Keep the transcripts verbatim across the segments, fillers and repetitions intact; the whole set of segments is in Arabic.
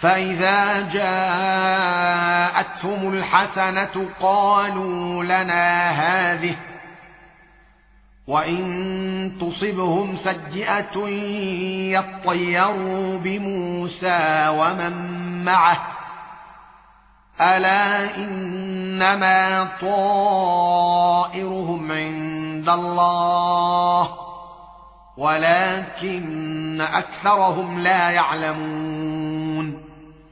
فإذا جاءتهم الحسنة قالوا لنا هذه وإن تصبهم سيئة يطيروا بموسى ومن معه ألا إنما طائرهم عند الله ولكن أكثرهم لا يعلمون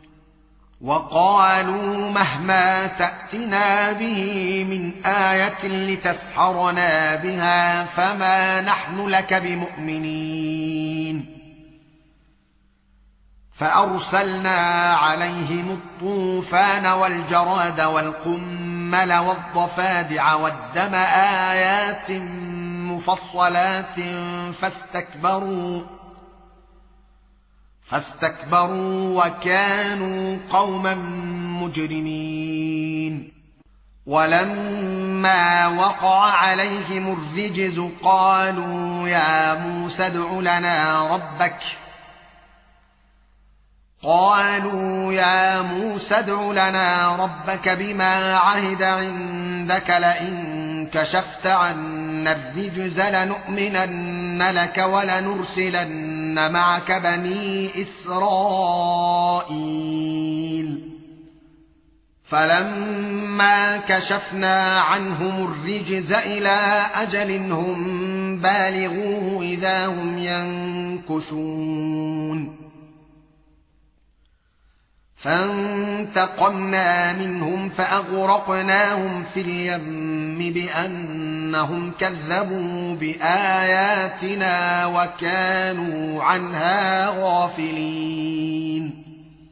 وقالوا مهما تأتنا به من آية لتسحرنا بها فما نحن لك بمؤمنين فأرسلنا عليهم الطوفان والجراد والقمل والضفادع والدم آيات مفصلات فاستكبروا فاستكبروا وكانوا قوما مجرمين ولما وقع عليهم الرجز قالوا يا موسى ادع لنا ربك قالوا يا موسى ادع لنا ربك بما عهد عندك لئن كشفت عنا الرجز لنؤمنن لك ولنرسلن معك بني إسرائيل فلما كشفنا عنهم الرجز إلى أجل هم بالغوه إذا هم ينكثون فانتقمنا منهم فأغرقناهم في اليم بأنهم كذبوا بآياتنا وكانوا عنها غافلين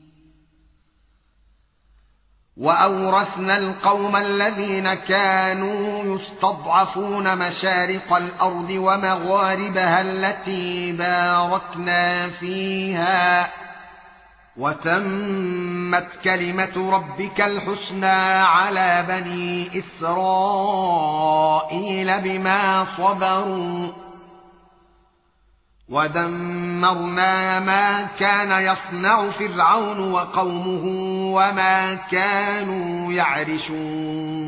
وأورثنا القوم الذين كانوا يستضعفون مشارق الأرض ومغاربها التي باركنا فيها وتمت كلمة ربك الحسنى على بني إسرائيل بما صبروا ودمرنا ما كان يصنع فرعون وقومه وما كانوا يعرشون